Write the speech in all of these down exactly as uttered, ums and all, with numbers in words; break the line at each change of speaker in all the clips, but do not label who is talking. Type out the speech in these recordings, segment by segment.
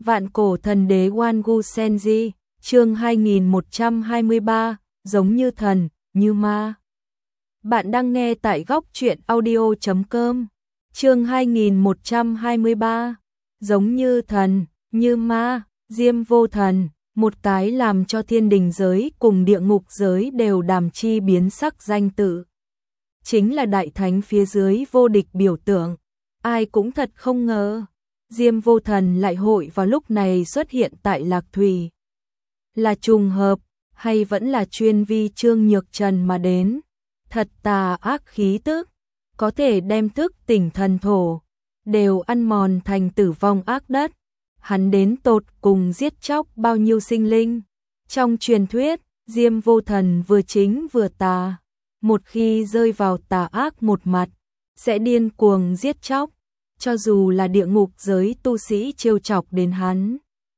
Vạn cổ thần đế Wangu Senji, chương hai nghìn một trăm hai mươi ba, giống như thần, như ma. Bạn đang nghe tại góc truyện audio chấm com, chương hai nghìn một trăm hai mươi ba, giống như thần, như ma, Diêm Vô Thần, một cái làm cho thiên đình giới cùng địa ngục giới đều đàm chi biến sắc danh tự. Chính là đại thánh phía dưới vô địch biểu tượng, ai cũng thật không ngờ. Diêm Vô Thần lại hội vào lúc này xuất hiện tại Lạc Thủy. Là trùng hợp, hay vẫn là chuyên vi Trương Nhược Trần mà đến? Thật tà ác khí tức, có thể đem thức tỉnh thần thổ, đều ăn mòn thành tử vong ác đất. Hắn đến tột cùng giết chóc bao nhiêu sinh linh. Trong truyền thuyết, Diêm Vô Thần vừa chính vừa tà. Một khi rơi vào tà ác một mặt, sẽ điên cuồng giết chóc. Cho dù là địa ngục giới tu sĩ trêu chọc đến hắn,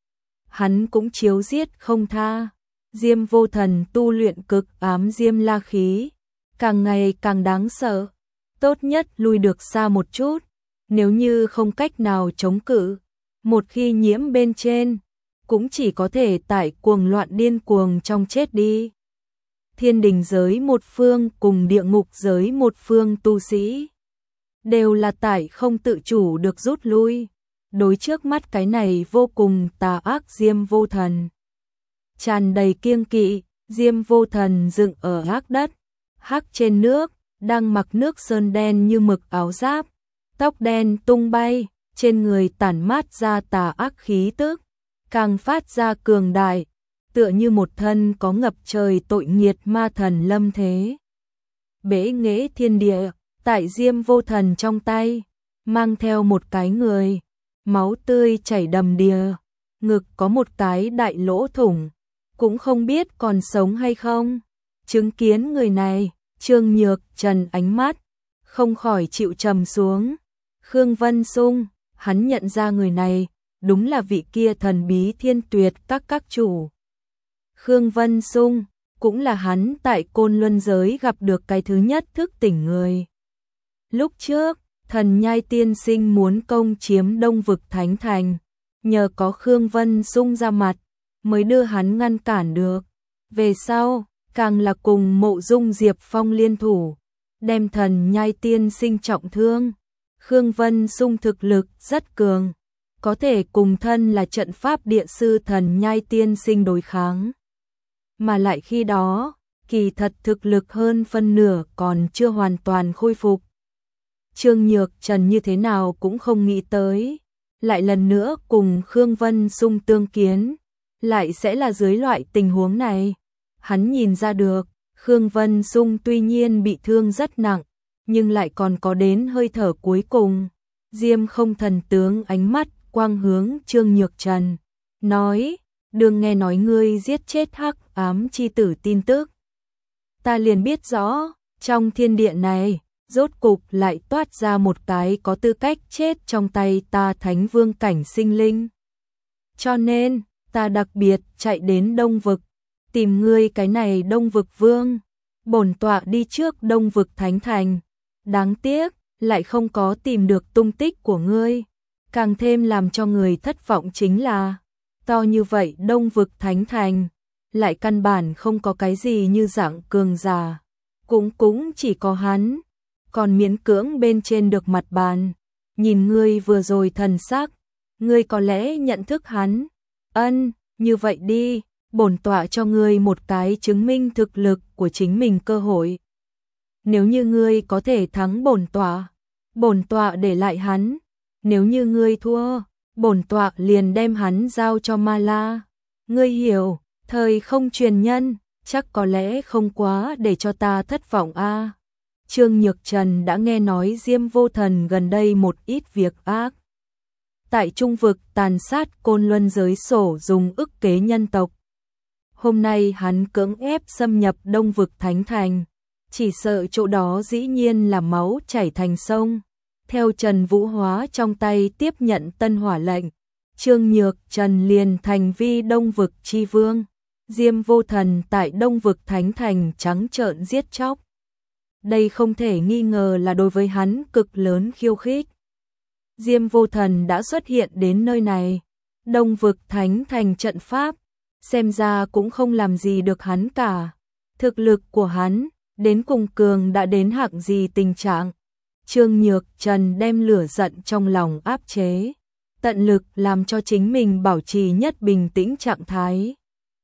hắn cũng chiếu giết không tha. Diêm Vô Thần tu luyện cực ám diêm la khí, càng ngày càng đáng sợ. Tốt nhất lui được xa một chút, nếu như không cách nào chống cự, một khi nhiễm bên trên, cũng chỉ có thể tại cuồng loạn điên cuồng trong chết đi. Thiên đình giới một phương cùng địa ngục giới một phương tu sĩ đều là tại không tự chủ được rút lui, đối trước mắt cái này vô cùng tà ác Diêm Vô Thần. Tràn đầy kiêng kỵ, Diêm Vô Thần dựng ở ác đất, hắc trên nước, đang mặc nước sơn đen như mực áo giáp, tóc đen tung bay, trên người tản mát ra tà ác khí tức, càng phát ra cường đại, tựa như một thân có ngập trời tội nghiệt ma thần lâm thế. Bế nghệ thiên địa, tại Diêm Vô Thần trong tay, mang theo một cái người, máu tươi chảy đầm đìa, ngực có một cái đại lỗ thủng, cũng không biết còn sống hay không. Chứng kiến người này, Trương Nhược Trần ánh mắt không khỏi chịu trầm xuống. Khương Vân Sung, hắn nhận ra người này, đúng là vị kia thần bí thiên tuyệt các các chủ. Khương Vân Sung, cũng là hắn tại Côn Luân giới gặp được cái thứ nhất thức tỉnh người. Lúc trước, thần nhai tiên sinh muốn công chiếm Đông Vực Thánh Thành, nhờ có Khương Vân Sung ra mặt, mới đưa hắn ngăn cản được. Về sau, càng là cùng Mộ Dung Diệp Phong liên thủ, đem thần nhai tiên sinh trọng thương. Khương Vân Sung thực lực rất cường, có thể cùng thân là trận pháp địa sư thần nhai tiên sinh đối kháng. Mà lại khi đó, kỳ thật thực lực hơn phân nửa còn chưa hoàn toàn khôi phục. Trương Nhược Trần như thế nào cũng không nghĩ tới, lại lần nữa cùng Khương Vân Sung tương kiến, lại sẽ là dưới loại tình huống này. Hắn nhìn ra được, Khương Vân Sung tuy nhiên bị thương rất nặng, nhưng lại còn có đến hơi thở cuối cùng. Diêm Không Thần tướng ánh mắt quang hướng Trương Nhược Trần, nói, đừng nghe nói ngươi giết chết hắc ám chi tử tin tức. Ta liền biết rõ, trong thiên địa này, rốt cục lại toát ra một cái có tư cách chết trong tay ta thánh vương cảnh sinh linh. Cho nên, ta đặc biệt chạy đến Đông Vực, tìm ngươi cái này Đông Vực vương, bổn tọa đi trước Đông Vực Thánh Thành. Đáng tiếc, lại không có tìm được tung tích của ngươi. Càng thêm làm cho người thất vọng chính là, to như vậy Đông Vực Thánh Thành, lại căn bản không có cái gì như dạng cường giả. Cũng cũng chỉ có hắn, còn miễn cưỡng bên trên được mặt bàn. Nhìn ngươi vừa rồi thần sắc, ngươi có lẽ nhận thức hắn. Ân, như vậy đi, bổn tọa cho ngươi một cái chứng minh thực lực của chính mình cơ hội. Nếu như ngươi có thể thắng bổn tọa, bổn tọa để lại hắn. Nếu như ngươi thua, bổn tọa liền đem hắn giao cho Ma La. Ngươi hiểu, thời không truyền nhân, chắc có lẽ không quá để cho ta thất vọng a. À. Trương Nhược Trần đã nghe nói Diêm Vô Thần gần đây một ít việc ác. Tại Trung Vực tàn sát Côn Luân giới sổ dùng ức kế nhân tộc. Hôm nay hắn cưỡng ép xâm nhập Đông Vực Thánh Thành, chỉ sợ chỗ đó dĩ nhiên là máu chảy thành sông. Theo Trần Vũ Hóa trong tay tiếp nhận tân hỏa lệnh, Trương Nhược Trần liền thành vi Đông Vực chi vương. Diêm Vô Thần tại Đông Vực Thánh Thành trắng trợn giết chóc. Đây không thể nghi ngờ là đối với hắn cực lớn khiêu khích. Diêm Vô Thần đã xuất hiện đến nơi này, Đông vực thánh thành trận pháp, xem ra cũng không làm gì được hắn cả. Thực lực của hắn, đến cùng cường đã đến hạng gì tình trạng. Trương Nhược Trần đem lửa giận trong lòng áp chế, tận lực làm cho chính mình bảo trì nhất bình tĩnh trạng thái.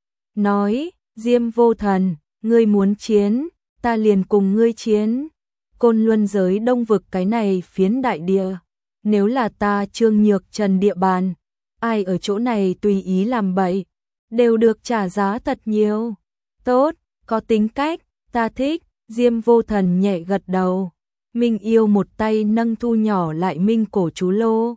Nói, Diêm Vô Thần, ngươi muốn chiến, ta liền cùng ngươi chiến. Côn Luân giới đông vực cái này phiến đại địa, nếu là ta Trương Nhược Trần địa bàn, ai ở chỗ này tùy ý làm bậy, đều được trả giá thật nhiều. Tốt, có tính cách, ta thích. Diêm Vô Thần nhẹ gật đầu. Minh Yêu một tay nâng thu nhỏ lại minh cổ chú lô.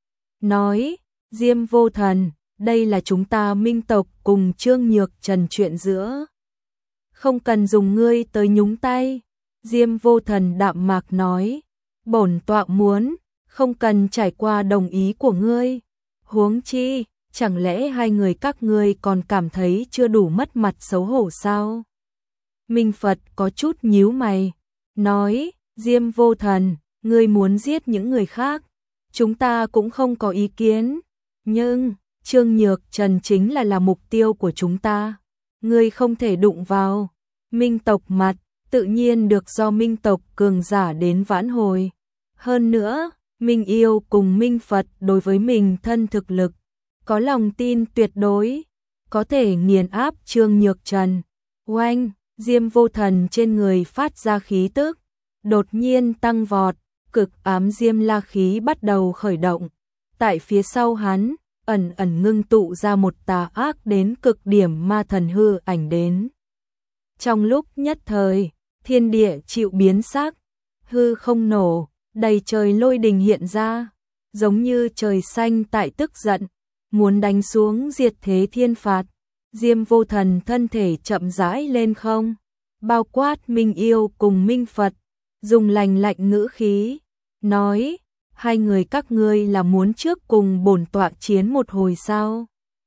Nói, Diêm Vô Thần, đây là chúng ta minh tộc cùng Trương Nhược Trần chuyện giữa. Không cần dùng ngươi tới nhúng tay. Diêm Vô Thần đạm mạc nói, bổn tọa muốn, không cần trải qua đồng ý của ngươi. Huống chi, chẳng lẽ hai người các ngươi còn cảm thấy chưa đủ mất mặt xấu hổ sao? Minh Phật có chút nhíu mày, nói, Diêm Vô Thần, ngươi muốn giết những người khác, chúng ta cũng không có ý kiến, nhưng Trương Nhược Trần chính là là mục tiêu của chúng ta, ngươi không thể đụng vào. Minh tộc mặt, tự nhiên được do Minh tộc cường giả đến vãn hồi. Hơn nữa, Minh Yêu cùng Minh Phật đối với mình thân thực lực, có lòng tin tuyệt đối, có thể nghiền áp Trương Nhược Trần. Oanh, Diêm Vô Thần trên người phát ra khí tức, đột nhiên tăng vọt, cực ám diêm la khí bắt đầu khởi động. Tại phía sau hắn, ẩn ẩn ngưng tụ ra một tà ác đến cực điểm ma thần hư ảnh đến. Trong lúc nhất thời, thiên địa chịu biến sắc, hư không nổ, đầy trời lôi đình hiện ra, giống như trời xanh tại tức giận, muốn đánh xuống diệt thế thiên phạt. Diêm Vô Thần thân thể chậm rãi lên không, bao quát Minh Yêu cùng Minh Phật, dùng lành lạnh ngữ khí, nói, hai người các ngươi là muốn trước cùng bổn tọa chiến một hồi sao?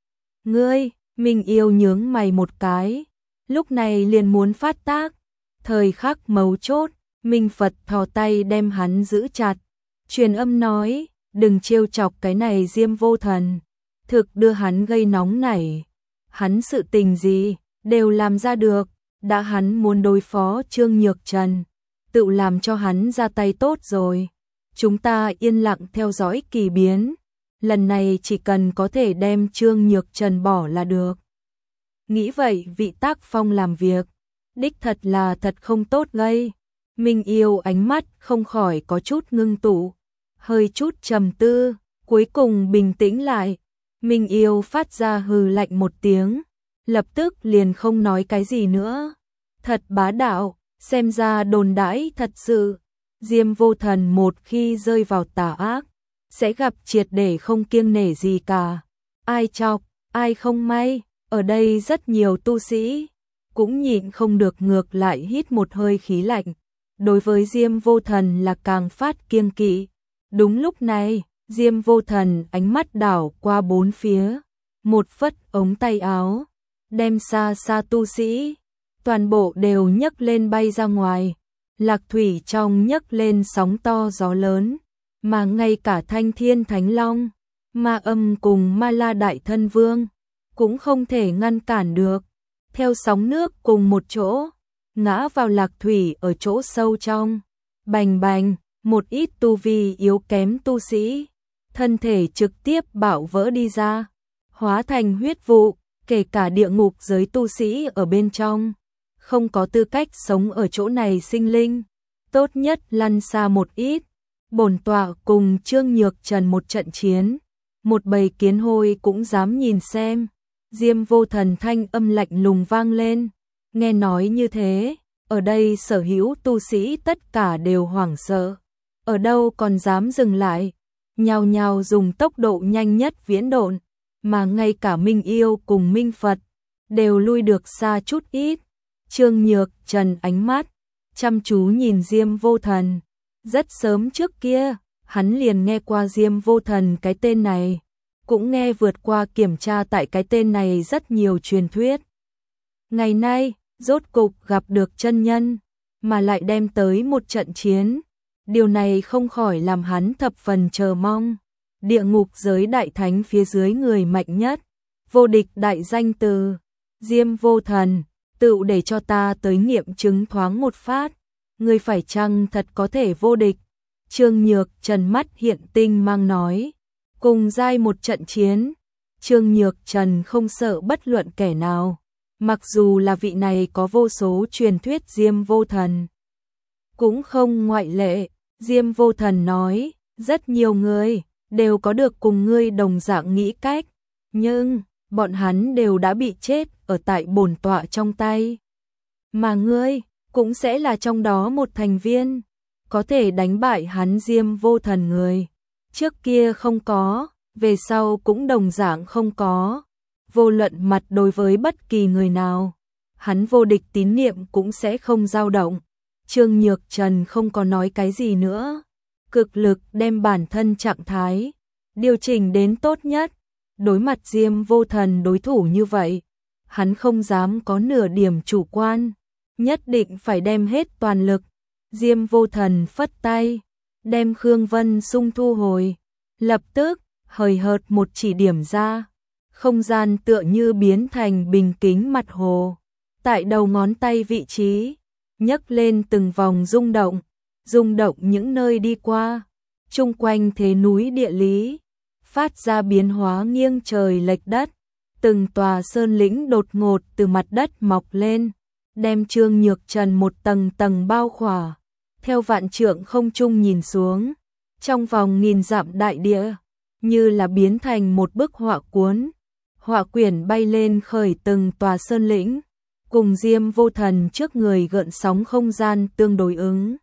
Ngươi, Minh Yêu nhướng mày một cái, lúc này liền muốn phát tác, thời khắc mấu chốt, Minh Phật thò tay đem hắn giữ chặt, truyền âm nói, đừng trêu chọc cái này Diêm Vô Thần, thực đưa hắn gây nóng nảy. Hắn sự tình gì, đều làm ra được, đã hắn muốn đối phó Trương Nhược Trần, tự làm cho hắn ra tay tốt rồi. Chúng ta yên lặng theo dõi kỳ biến, lần này chỉ cần có thể đem Trương Nhược Trần bỏ là được. Nghĩ vậy vị tác phong làm việc, đích thật là thật không tốt gây. Minh Yêu ánh mắt không khỏi có chút ngưng tụ, hơi chút trầm tư, cuối cùng bình tĩnh lại. Minh Yêu phát ra hừ lạnh một tiếng, lập tức liền không nói cái gì nữa. Thật bá đạo, xem ra đồn đãi thật sự. Diêm Vô Thần một khi rơi vào tà ác, sẽ gặp triệt để không kiêng nể gì cả. Ai chọc, ai không may, ở đây rất nhiều tu sĩ, cũng nhịn không được ngược lại hít một hơi khí lạnh. Đối với Diêm Vô Thần là càng phát kiêng kỵ. Đúng lúc này, Diêm Vô Thần ánh mắt đảo qua bốn phía, một phất ống tay áo, đem xa xa tu sĩ, toàn bộ đều nhấc lên bay ra ngoài. Lạc thủy trong nhấc lên sóng to gió lớn, mà ngay cả Thanh Thiên Thánh Long, Ma Âm cùng Ma La Đại Thân Vương cũng không thể ngăn cản được. Theo sóng nước cùng một chỗ, ngã vào lạc thủy ở chỗ sâu trong. Bành bành, một ít tu vi yếu kém tu sĩ, thân thể trực tiếp bạo vỡ đi ra, hóa thành huyết vụ, kể cả địa ngục giới tu sĩ ở bên trong, không có tư cách sống ở chỗ này sinh linh, tốt nhất lăn xa một ít. Bổn tọa cùng Trương Nhược Trần một trận chiến, một bầy kiến hôi cũng dám nhìn xem. Diêm Vô Thần thanh âm lạnh lùng vang lên, nghe nói như thế, ở đây sở hữu tu sĩ tất cả đều hoảng sợ, ở đâu còn dám dừng lại, nhao nhao dùng tốc độ nhanh nhất viễn độn, mà ngay cả Minh Yêu cùng Minh Phật đều lui được xa chút ít. Trương Nhược Trần ánh mắt chăm chú nhìn Diêm Vô Thần, rất sớm trước kia, hắn liền nghe qua Diêm Vô Thần cái tên này, cũng nghe vượt qua kiểm tra tại cái tên này rất nhiều truyền thuyết. Ngày nay, rốt cục gặp được chân nhân, mà lại đem tới một trận chiến, điều này không khỏi làm hắn thập phần chờ mong. địa ngục giới đại thánh phía dưới người mạnh nhất, vô địch đại danh từ, Diêm Vô Thần, tựu để cho ta tới nghiệm chứng thoáng một phát, ngươi phải chăng thật có thể vô địch. Trương Nhược Trần mắt hiện tinh mang nói, cùng giai một trận chiến, Trương Nhược Trần không sợ bất luận kẻ nào, mặc dù là vị này có vô số truyền thuyết Diêm Vô Thần. Cũng không ngoại lệ, Diêm Vô Thần nói, rất nhiều người đều có được cùng ngươi đồng dạng nghĩ cách, nhưng bọn hắn đều đã bị chết ở tại bổn tọa trong tay. Mà ngươi cũng sẽ là trong đó một thành viên, có thể đánh bại hắn Diêm Vô Thần người. Trước kia không có, về sau cũng đồng dạng không có. Vô luận mặt đối với bất kỳ người nào, hắn vô địch tín niệm cũng sẽ không dao động. Trương Nhược Trần không có nói cái gì nữa, cực lực đem bản thân trạng thái điều chỉnh đến tốt nhất. Đối mặt Diêm Vô Thần đối thủ như vậy, hắn không dám có nửa điểm chủ quan, nhất định phải đem hết toàn lực. Diêm Vô Thần phất tay, đem Khương Vân Sung thu hồi, lập tức hời hợt một chỉ điểm ra, không gian tựa như biến thành bình kính mặt hồ, tại đầu ngón tay vị trí, nhấc lên từng vòng rung động, rung động những nơi đi qua, chung quanh thế núi địa lý, phát ra biến hóa nghiêng trời lệch đất, từng tòa sơn lĩnh đột ngột từ mặt đất mọc lên, đem Trương Nhược Trần một tầng tầng bao khỏa. Theo vạn trượng không trung nhìn xuống, trong vòng nghìn dặm đại địa, như là biến thành một bức họa cuốn, họa quyển bay lên khởi từng tòa sơn lĩnh, cùng Diêm Vô Thần trước người gợn sóng không gian tương đối ứng.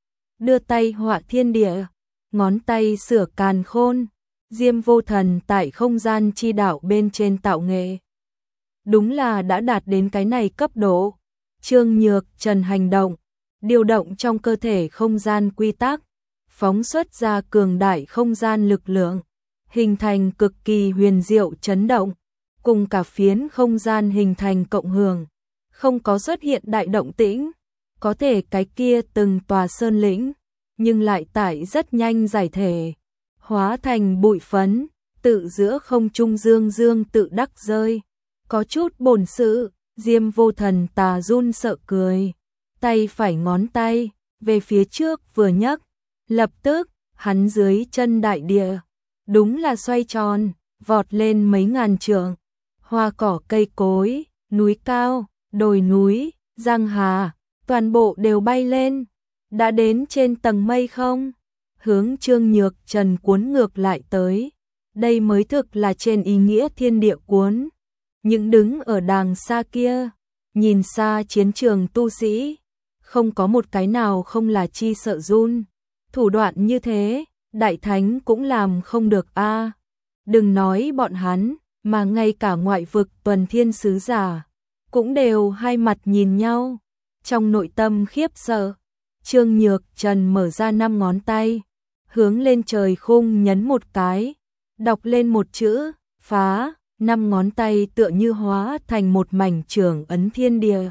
Đưa tay họa thiên địa, ngón tay sửa càn khôn, Diêm Vô Thần tại không gian chi đạo bên trên tạo nghệ. Đúng là đã đạt đến cái này cấp độ. Trương Nhược Trần hành động, điều động trong cơ thể không gian quy tắc, phóng xuất ra cường đại không gian lực lượng, hình thành cực kỳ huyền diệu chấn động, cùng cả phiến không gian hình thành cộng hưởng, không có xuất hiện đại động tĩnh, có thể cái kia từng tòa sơn lĩnh, nhưng lại tại rất nhanh giải thể, hóa thành bụi phấn, tự giữa không trung dương dương tự đắc rơi, có chút bổn sự. Diêm Vô Thần tà run sợ cười, tay phải ngón tay về phía trước vừa nhấc, lập tức hắn dưới chân đại địa đúng là xoay tròn, vọt lên mấy ngàn trượng, hoa cỏ cây cối, núi cao, đồi núi, giang hà, toàn bộ đều bay lên, đã đến trên tầng mây không, hướng Trương Nhược Trần cuốn ngược lại tới. Đây mới thực là trên ý nghĩa thiên địa cuốn. Những đứng ở đàng xa kia, nhìn xa chiến trường tu sĩ, không có một cái nào không là chi sợ run. Thủ đoạn như thế, đại thánh cũng làm không được a. À. Đừng nói bọn hắn, mà ngay cả ngoại vực tuần thiên sứ giả cũng đều hai mặt nhìn nhau, trong nội tâm khiếp sợ. Trương Nhược Trần mở ra năm ngón tay, hướng lên trời khung nhấn một cái, đọc lên một chữ, phá. Năm ngón tay tựa như hóa thành một mảnh trường ấn thiên địa,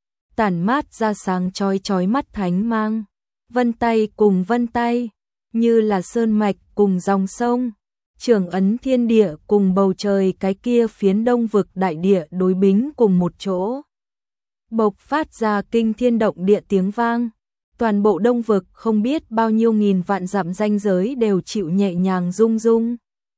tản mát ra sáng chói chói mắt thánh mang, vân tay cùng vân tay, như là sơn mạch cùng dòng sông, trường ấn thiên địa cùng bầu trời cái kia phiến đông vực đại địa đối bính cùng một chỗ, bộc phát ra kinh thiên động địa tiếng vang, toàn bộ đông vực không biết bao nhiêu nghìn vạn dặm ranh giới đều chịu nhẹ nhàng rung rung.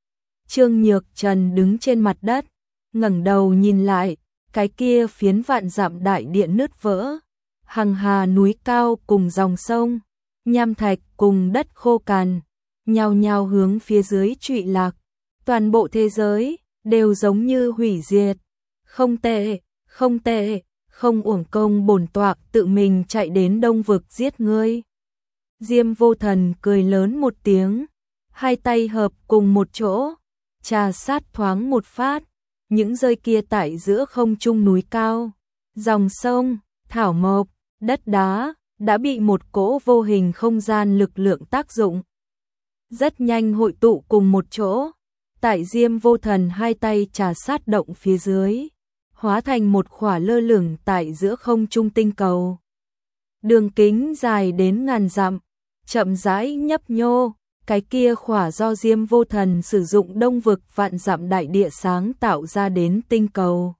Trương Nhược Trần đứng trên mặt đất, ngẩng đầu nhìn lại, cái kia phiến vạn dặm đại địa nứt vỡ, hằng hà núi cao cùng dòng sông, nham thạch cùng đất khô cằn, nhao nhao hướng phía dưới trụy lạc, toàn bộ thế giới đều giống như hủy diệt. Không tệ, không tệ, không uổng công bổn tọa tự mình chạy đến đông vực giết ngươi. Diêm Vô Thần cười lớn một tiếng, hai tay hợp cùng một chỗ, trà sát thoáng một phát, những rơi kia tại giữa không trung núi cao, dòng sông, thảo mộc, đất đá, đã bị một cỗ vô hình không gian lực lượng tác dụng. Rất nhanh hội tụ cùng một chỗ, tại Diêm Vô Thần hai tay trà sát động phía dưới, hóa thành một khỏa lơ lửng tại giữa không trung tinh cầu. Đường kính dài đến ngàn dặm, chậm rãi nhấp nhô, Cái kia khỏa do Diêm Vô Thần sử dụng đông vực vạn dặm đại địa sáng tạo ra đến tinh cầu.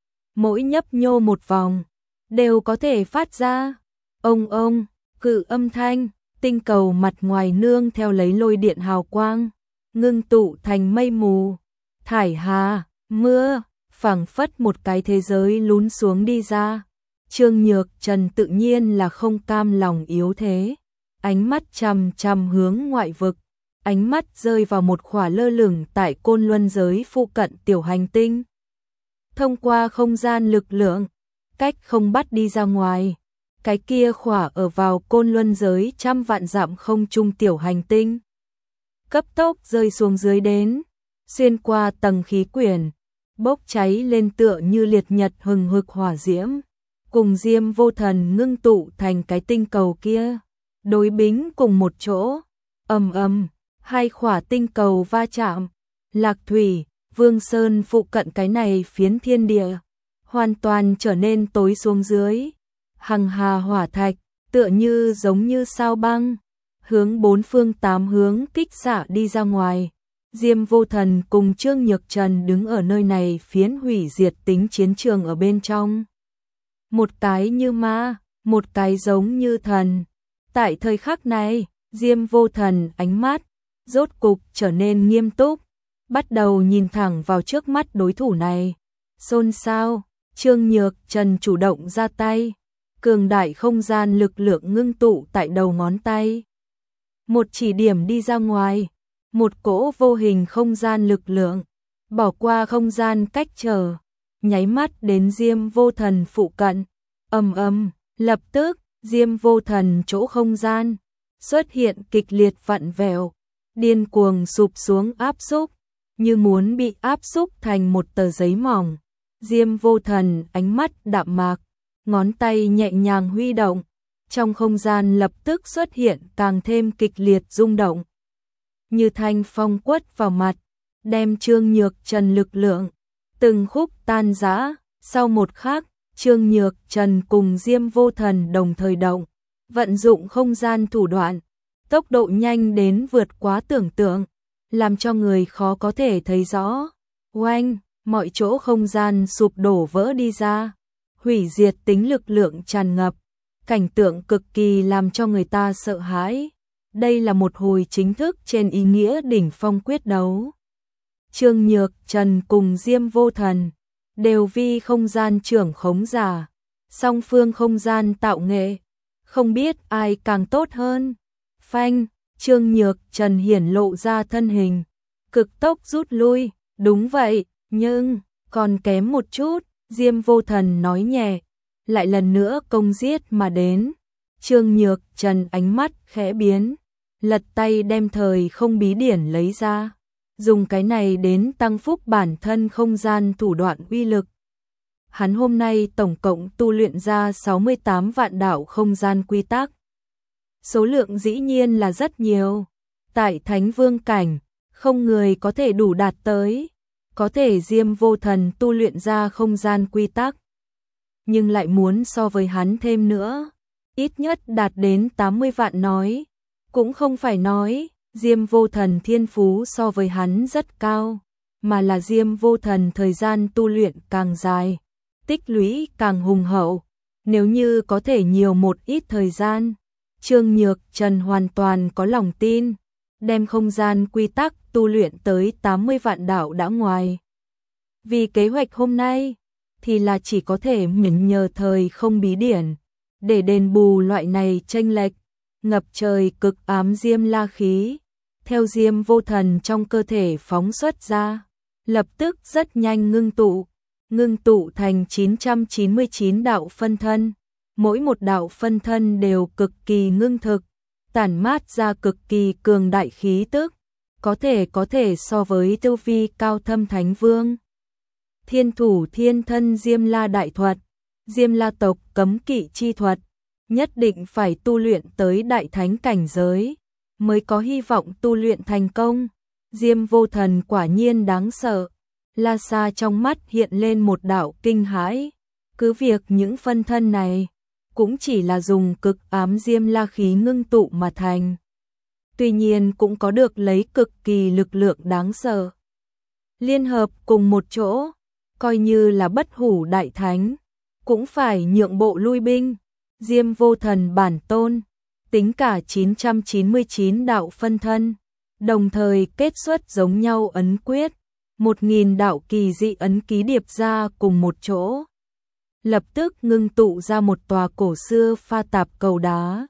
Mỗi nhấp nhô một vòng, đều có thể phát ra ông ông, cự âm thanh, tinh cầu mặt ngoài nương theo lấy lôi điện hào quang, ngưng tụ thành mây mù, thải hà, mưa, phảng phất một cái thế giới lún xuống đi ra. Trương Nhược Trần tự nhiên là không cam lòng yếu thế, ánh mắt chằm chằm hướng ngoại vực, ánh mắt rơi vào một khỏa lơ lửng tại côn luân giới phụ cận tiểu hành tinh. Thông qua không gian lực lượng, cách không bắt đi ra ngoài, cái kia khỏa ở vào côn luân giới trăm vạn dặm không trung tiểu hành tinh. Cấp tốc rơi xuống dưới đến, xuyên qua tầng khí quyển, bốc cháy lên tựa như liệt nhật hừng hực hỏa diễm, cùng Diêm Vô Thần ngưng tụ thành cái tinh cầu kia, đối bính cùng một chỗ, ầm ầm, hai khỏa tinh cầu va chạm, Lạc Thủy, Vương Sơn phụ cận cái này phiến thiên địa, hoàn toàn trở nên tối xuống dưới, hằng hà hỏa thạch, tựa như giống như sao băng, hướng bốn phương tám hướng kích xạ đi ra ngoài. Diêm Vô Thần cùng Trương Nhược Trần đứng ở nơi này phiến hủy diệt tính chiến trường ở bên trong. Một cái như ma, một cái giống như thần. Tại thời khắc này, Diêm Vô Thần ánh mắt rốt cục trở nên nghiêm túc, bắt đầu nhìn thẳng vào trước mắt đối thủ này. Xôn xao, Trương Nhược Trần chủ động ra tay, cường đại không gian lực lượng ngưng tụ tại đầu ngón tay. Một chỉ điểm đi ra ngoài, một cỗ vô hình không gian lực lượng, bỏ qua không gian cách trở, nháy mắt đến Diêm Vô Thần phụ cận, ầm ầm, lập tức, Diêm Vô Thần chỗ không gian xuất hiện kịch liệt vặn vẹo, điên cuồng sụp xuống áp xúc, như muốn bị áp xúc thành một tờ giấy mỏng. Diêm Vô Thần ánh mắt đạm mạc, ngón tay nhẹ nhàng huy động, trong không gian lập tức xuất hiện càng thêm kịch liệt rung động. Như thanh phong quất vào mặt, đem Trương Nhược Trần lực lượng từng khúc tan rã. Sau một khắc, Trương Nhược Trần cùng Diêm Vô Thần đồng thời động, vận dụng không gian thủ đoạn, tốc độ nhanh đến vượt quá tưởng tượng, làm cho người khó có thể thấy rõ. Oanh, mọi chỗ không gian sụp đổ vỡ đi ra, hủy diệt tính lực lượng tràn ngập, cảnh tượng cực kỳ làm cho người ta sợ hãi. Đây là một hồi chính thức trên ý nghĩa đỉnh phong quyết đấu. Trương Nhược Trần cùng Diêm Vô Thần đều vi không gian trưởng khống giả, song phương không gian tạo nghệ, không biết ai càng tốt hơn. Phanh, Trương Nhược Trần hiển lộ ra thân hình, cực tốc rút lui. Đúng vậy, nhưng còn kém một chút, Diêm Vô Thần nói nhẹ, lại lần nữa công giết mà đến. Trương Nhược Trần ánh mắt khẽ biến, lật tay đem thời không bí điển lấy ra, dùng cái này đến tăng phúc bản thân không gian thủ đoạn uy lực. Hắn hôm nay tổng cộng tu luyện ra sáu mươi tám vạn đạo không gian quy tắc. Số lượng dĩ nhiên là rất nhiều, tại Thánh Vương cảnh, không người có thể đủ đạt tới, có thể Diêm Vô Thần tu luyện ra không gian quy tắc, nhưng lại muốn so với hắn thêm nữa, ít nhất đạt đến tám mươi vạn nói, cũng không phải nói Diêm Vô Thần thiên phú so với hắn rất cao, mà là Diêm Vô Thần thời gian tu luyện càng dài, tích lũy càng hùng hậu, nếu như có thể nhiều một ít thời gian, Trương Nhược Trần hoàn toàn có lòng tin, đem không gian quy tắc tu luyện tới tám mươi vạn đạo đã ngoài. Vì kế hoạch hôm nay, thì là chỉ có thể mượn nhờ thời không bí điển, để đền bù loại này chênh lệch, ngập trời cực ám diêm la khí, theo Diêm Vô Thần trong cơ thể phóng xuất ra, lập tức rất nhanh ngưng tụ, ngưng tụ thành chín trăm chín mươi chín đạo phân thân, mỗi một đạo phân thân đều cực kỳ ngưng thực, tản mát ra cực kỳ cường đại khí tức, có thể có thể so với tu vi cao thâm Thánh Vương. Thiên thủ thiên thân Diêm La đại thuật, Diêm La tộc cấm kỵ chi thuật, nhất định phải tu luyện tới đại thánh cảnh giới, mới có hy vọng tu luyện thành công. Diêm Vô Thần quả nhiên đáng sợ. La Sa trong mắt hiện lên một đạo kinh hãi, cứ việc những phân thân này cũng chỉ là dùng cực ám diêm la khí ngưng tụ mà thành. tuy nhiên cũng có được lấy cực kỳ lực lượng đáng sợ. Liên hợp cùng một chỗ, coi như là bất hủ đại thánh, cũng phải nhượng bộ lui binh. Diêm Vô Thần bản tôn, tính cả chín trăm chín mươi chín đạo phân thân, đồng thời kết xuất giống nhau ấn quyết, một nghìn đạo kỳ dị ấn ký điệp ra cùng một chỗ. Lập tức ngưng tụ ra một tòa cổ xưa pha tạp cầu đá.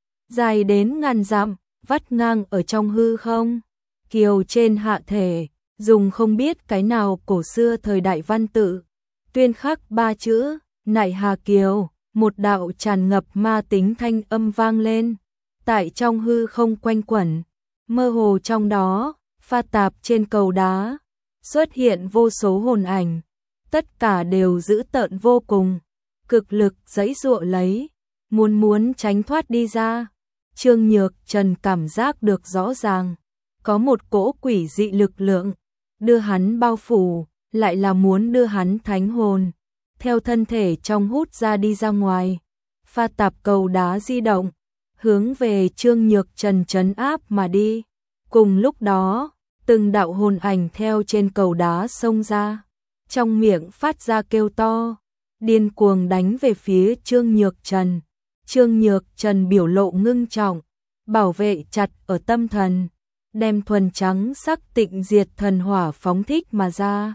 Dài đến ngàn dặm, vắt ngang ở trong hư không. Kiều trên hạ thể, dùng không biết cái nào cổ xưa thời đại văn tự. Tuyên khắc ba chữ, Nại Hà Kiều, một đạo tràn ngập ma tính thanh âm vang lên. Tại trong hư không quanh quẩn, mơ hồ trong đó, pha tạp trên cầu đá, xuất hiện vô số hồn ảnh. Tất cả đều dữ tợn vô cùng, cực lực giãy giụa lấy, muốn muốn tránh thoát đi ra. Trương Nhược Trần cảm giác được rõ ràng, có một cỗ quỷ dị lực lượng, đưa hắn bao phủ, lại là muốn đưa hắn thánh hồn, theo thân thể trong hút ra đi ra ngoài. Pha tạp cầu đá di động, hướng về Trương Nhược Trần trấn áp mà đi. Cùng lúc đó, từng đạo hồn ảnh theo trên cầu đá xông ra, trong miệng phát ra kêu to, điên cuồng đánh về phía Trương Nhược Trần. Trương Nhược Trần biểu lộ ngưng trọng, bảo vệ chặt ở tâm thần, đem thuần trắng sắc tịnh diệt thần hỏa phóng thích mà ra.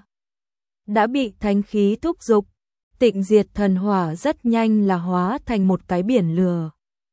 Đã bị thánh khí thúc giục, tịnh diệt thần hỏa rất nhanh là hóa thành một cái biển lửa,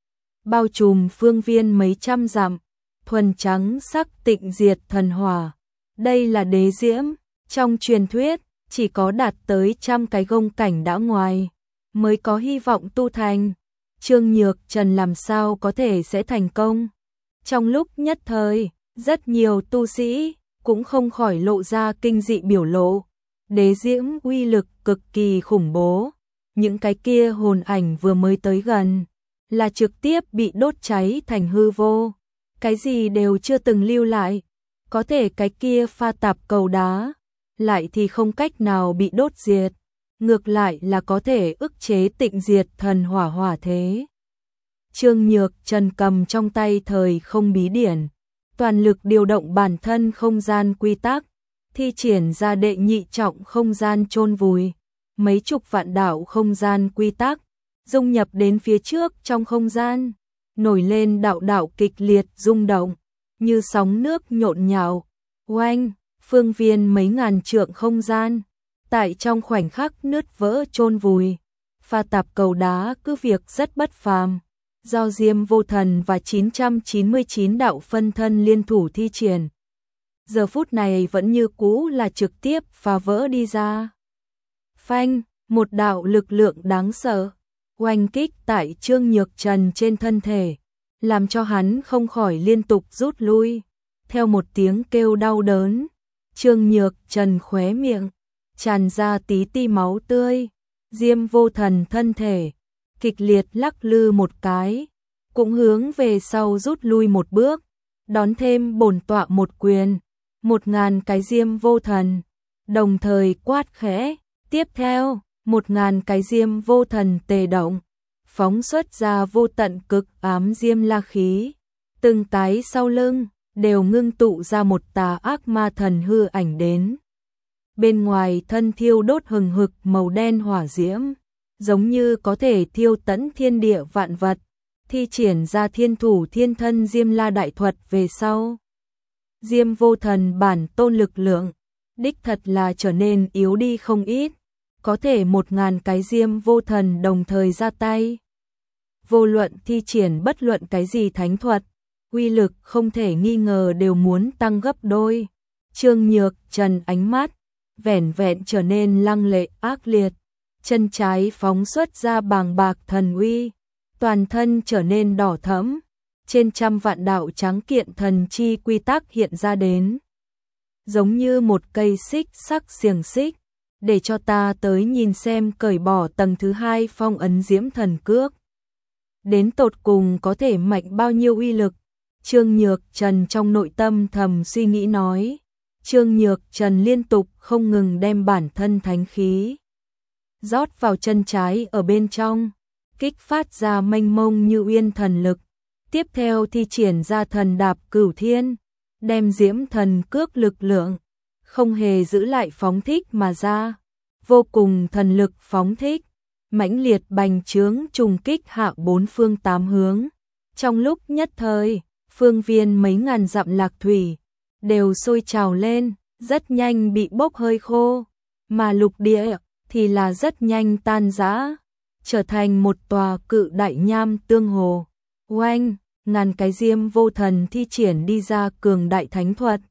bao trùm phương viên mấy trăm dặm. Thuần trắng sắc tịnh diệt thần hỏa, đây là đế diễm, trong truyền thuyết chỉ có đạt tới trăm cái gông cảnh đã ngoài mới có hy vọng tu thành. Trương Nhược Trần làm sao có thể sẽ thành công? Trong lúc nhất thời, rất nhiều tu sĩ cũng không khỏi lộ ra kinh dị biểu lộ. Đế diễm uy lực cực kỳ khủng bố, những cái kia hồn ảnh vừa mới tới gần là trực tiếp bị đốt cháy thành hư vô, cái gì đều chưa từng lưu lại. Có thể cái kia pha tạp cầu đá lại thì không cách nào bị đốt diệt, ngược lại là có thể ức chế tịnh diệt thần hỏa hỏa thế. Trương Nhược Trần cầm trong tay thời không bí điển, toàn lực điều động bản thân không gian quy tắc, thi triển ra đệ nhị trọng không gian chôn vùi, mấy chục vạn đạo không gian quy tắc, dung nhập đến phía trước trong không gian, nổi lên đạo đạo kịch liệt rung động, như sóng nước nhộn nhạo, oanh, phương viên mấy ngàn trượng không gian, tại trong khoảnh khắc nứt vỡ chôn vùi. Pha tạp cầu đá cứ việc rất bất phàm, do Diêm Vô Thần và chín trăm chín mươi chín đạo phân thân liên thủ thi triển, giờ phút này vẫn như cũ là trực tiếp phá vỡ đi ra. Phanh, một đạo lực lượng đáng sợ oanh kích tại Trương Nhược Trần trên thân thể, làm cho hắn không khỏi liên tục rút lui. Theo một tiếng kêu đau đớn, Trương Nhược Trần khóe miệng tràn ra tí ti máu tươi. Diêm Vô Thần thân thể kịch liệt lắc lư một cái, cũng hướng về sau rút lui một bước, đón thêm bổn tọa một quyền. Một ngàn cái Diêm Vô Thần đồng thời quát khẽ, tiếp theo một ngàn cái Diêm Vô Thần tề động, phóng xuất ra vô tận cực ám diêm la khí, từng cái sau lưng đều ngưng tụ ra một tà ác ma thần hư ảnh đến. Bên ngoài thân thiêu đốt hừng hực màu đen hỏa diễm, giống như có thể thiêu tận thiên địa vạn vật, thi triển ra thiên thủ thiên thân Diêm La đại thuật về sau. Diêm Vô Thần bản tôn lực lượng, đích thật là trở nên yếu đi không ít, có thể một ngàn cái Diêm Vô Thần đồng thời ra tay. Vô luận thi triển bất luận cái gì thánh thuật, uy lực không thể nghi ngờ đều muốn tăng gấp đôi. Trương Nhược Trần ánh mắt vẻn vẹn trở nên lăng lệ ác liệt, chân trái phóng xuất ra bàng bạc thần uy, toàn thân trở nên đỏ thẫm, trên trăm vạn đạo trắng kiện thần chi quy tắc hiện ra đến, giống như một cây xích sắc xiềng xích, để cho ta tới nhìn xem cởi bỏ tầng thứ hai phong ấn diễm thần cước, đến tột cùng có thể mạnh bao nhiêu uy lực. Trương Nhược Trần trong nội tâm thầm suy nghĩ nói. Trương Nhược Trần liên tục không ngừng đem bản thân thánh khí rót vào chân trái ở bên trong, kích phát ra mênh mông như uyên thần lực, Tiếp theo thi triển ra thần đạp cửu thiên, đem diễm thần cước lực lượng, không hề giữ lại phóng thích mà ra, vô cùng thần lực phóng thích, mãnh liệt bành trướng trùng kích hạ bốn phương tám hướng. Trong lúc nhất thời, phương viên mấy ngàn dặm lạc thủy đều sôi trào lên, rất nhanh bị bốc hơi khô, mà lục địa thì là rất nhanh tan rã, trở thành một tòa cự đại nham tương hồ. Oanh, ngàn cái diêm vô thần thi triển đi ra cường đại thánh thuật,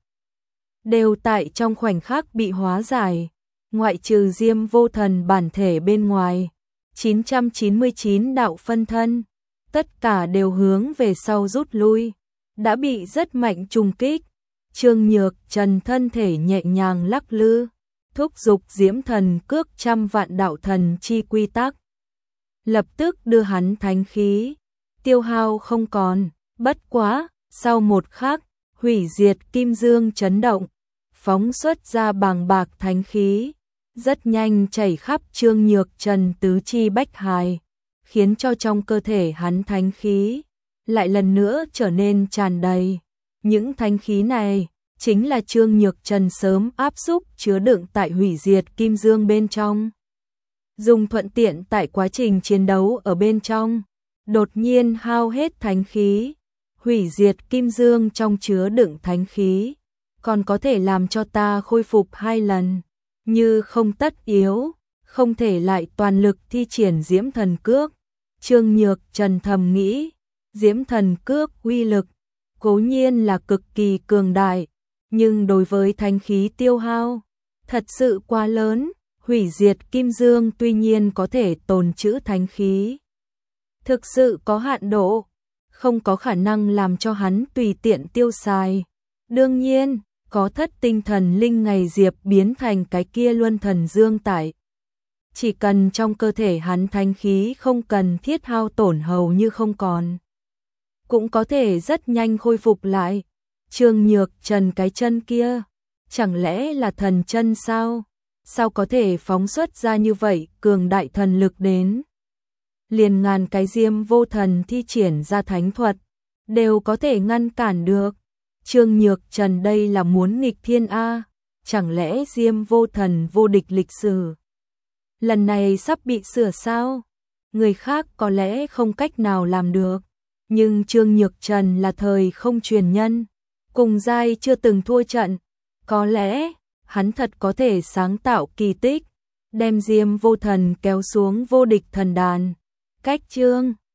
đều tại trong khoảnh khắc bị hóa giải, ngoại trừ diêm vô thần bản thể bên ngoài, chín trăm chín mươi chín đạo phân thân, tất cả đều hướng về sau rút lui, đã bị rất mạnh trùng kích. Trương Nhược Trần thân thể nhẹ nhàng lắc lư, thúc giục diễm thần cước trăm vạn đạo thần chi quy tắc, lập tức đưa hắn thánh khí tiêu hao không còn. Bất quá, sau một khắc, hủy diệt kim dương chấn động, phóng xuất ra bàng bạc thánh khí, rất nhanh chảy khắp Trương Nhược Trần tứ chi bách hài, khiến cho trong cơ thể hắn thánh khí lại lần nữa trở nên tràn đầy. Những thánh khí này chính là Trương Nhược Trần sớm áp xúc chứa đựng tại hủy diệt kim dương bên trong, dùng thuận tiện tại quá trình chiến đấu ở bên trong. Đột nhiên hao hết thánh khí, hủy diệt kim dương trong chứa đựng thánh khí, còn có thể làm cho ta khôi phục hai lần, như không tất yếu, không thể lại toàn lực thi triển diễm thần cước. Trương Nhược Trần thầm nghĩ, diễm thần cước uy lực cố nhiên là cực kỳ cường đại, nhưng đối với thánh khí tiêu hao thật sự quá lớn. Hủy diệt kim dương tuy nhiên có thể tồn trữ thánh khí, thực sự có hạn độ, không có khả năng làm cho hắn tùy tiện tiêu xài. Đương nhiên, có thất tinh thần linh ngày diệp biến thành cái kia luân thần dương tại, chỉ cần trong cơ thể hắn thánh khí không cần thiết hao tổn hầu như không còn, cũng có thể rất nhanh khôi phục lại. Trương Nhược Trần cái chân kia, chẳng lẽ là thần chân sao? Sao có thể phóng xuất ra như vậy cường đại thần lực đến? Liền ngàn cái diêm vô thần thi triển ra thánh thuật, đều có thể ngăn cản được. Trương Nhược Trần đây là muốn nghịch thiên A, chẳng lẽ diêm vô thần vô địch lịch sử lần này sắp bị sửa sao? Người khác có lẽ không cách nào làm được, nhưng Trương Nhược Trần là thời không truyền nhân, cùng giai chưa từng thua trận, có lẽ hắn thật có thể sáng tạo kỳ tích, đem diêm vô thần kéo xuống vô địch thần đàn. Cách chương